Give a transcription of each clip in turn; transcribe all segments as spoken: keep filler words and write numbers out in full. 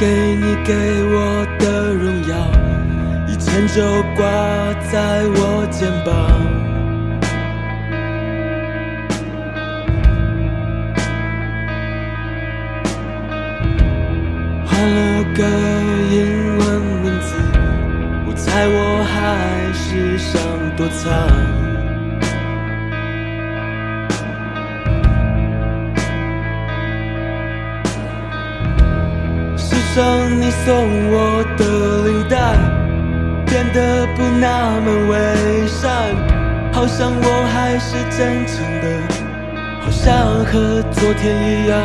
给你给我的荣耀，一切就挂在我肩膀。换了个英文名字，我猜我还是想躲藏。时尚你送我的领带变得不那么伪善，好像我还是真诚的，好像和昨天一样。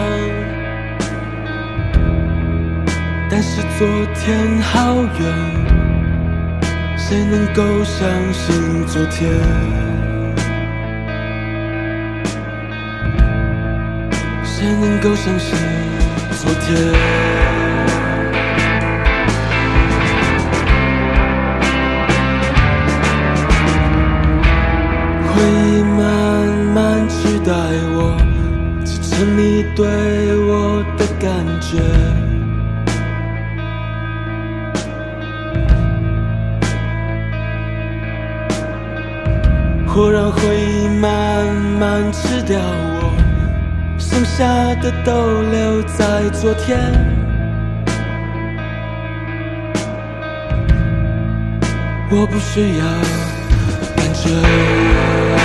但是昨天好远，谁能够相信昨天？谁能够相信昨天？回忆慢慢取代我，支撑你对我的感觉。或让回忆慢慢吃掉我，剩下的都留在昨天。我不需要感觉。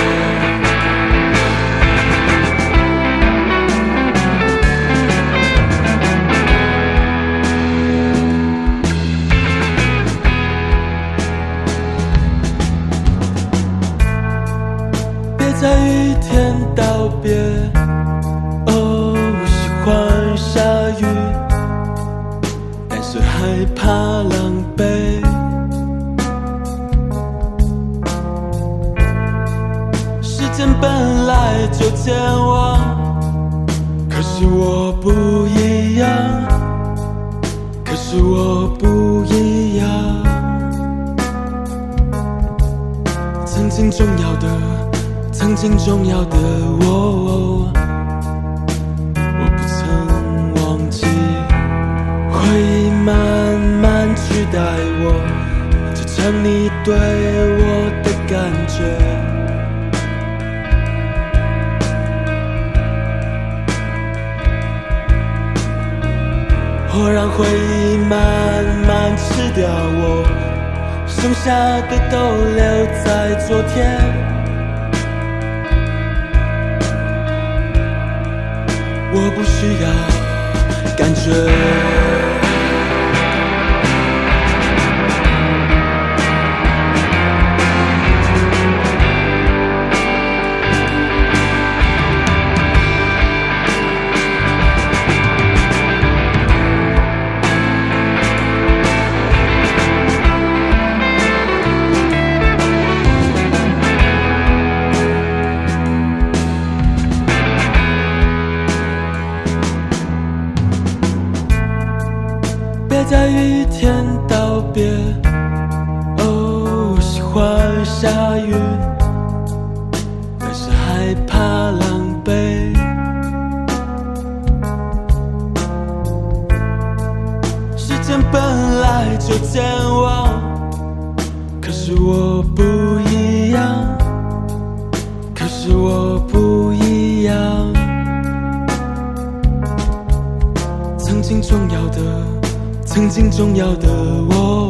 在雨天道别，哦，我喜欢下雨，但是害怕狼狈。时间本来就健忘，可是我不一样，可是我不一样。曾经重要的曾经重要的我，我不曾忘记。回忆慢慢取代我，支撑你对我的感觉。或让回忆慢慢吃掉我，剩下的都留在昨天。我不需要感觉。别在雨天道别，哦，我喜欢下雨，但是害怕狼狈。时间本来就健忘，可是我不一样，可是我不一样。曾经重要的曾经重要的我，